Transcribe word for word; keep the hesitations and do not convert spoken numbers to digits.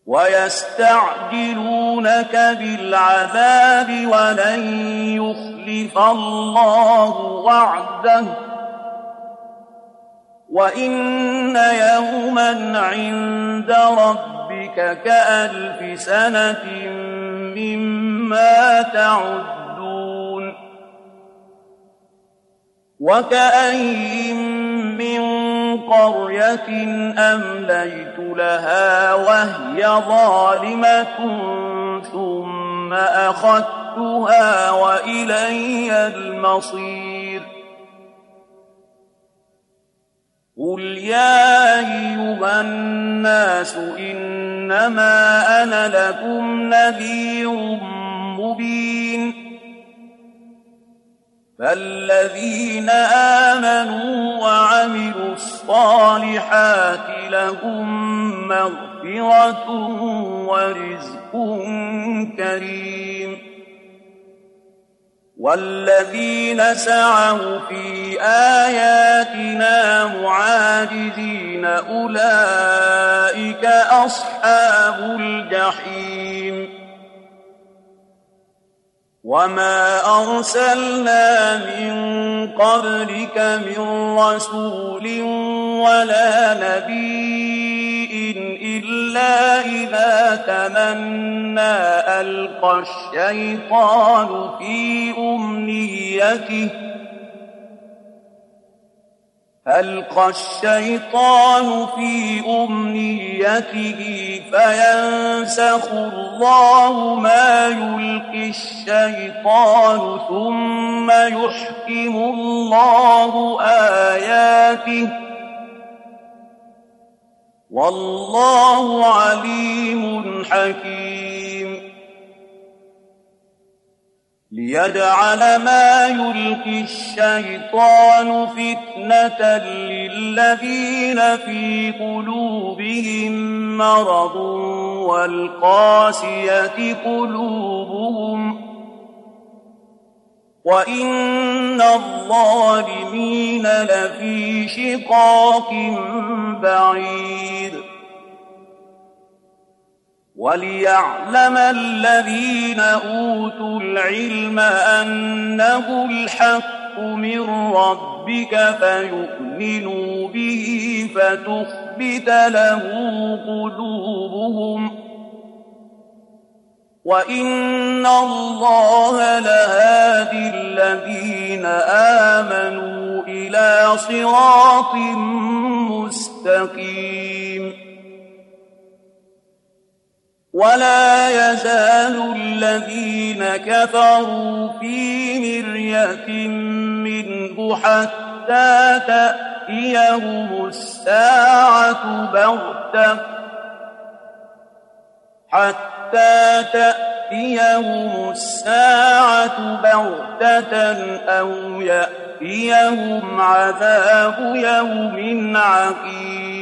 ويستعجلونك بالعذاب ولن يخلف الله وعده وإن يوما عند ربك كألف سنة مما تعدون وكأين من قرية أمليت لها وهي ظالمة ثم أخذتها وإلي المصير قل يا أيها الناس إنما أنا لكم نذير مبين فالذين آمنوا وعملوا الصالحات لهم مغفرة ورزق كريم والذين سعوا في آياتنا معاجزين أولئك أصحاب الجحيم وما أرسلنا من قبلك من رسول ولا نبي إلا إذا تمنى ألقى الشيطان في أمنيته ألقى الشيطان في أمنيته فينسخ الله ما يلقي الشيطان ثم يحكم الله آياته والله عليم حكيم ليجعل ما يلقي الشيطان فتنة للذين في قلوبهم مرض والقاسية قلوبهم وإن الظالمين لفي شقاق بعيد وليعلم الذين أوتوا العلم أنه الحق من ربك فيؤمنوا به فتخبت له قلوبهم وإن الله لهادي الذين آمنوا إلى صراط مستقيم ولا يزال الذين كفروا في مرية منه حتى تأتيهم الساعة بغتة حتى تأتيهم الساعة بغتة أو يأتيهم عذاب يوم عقيم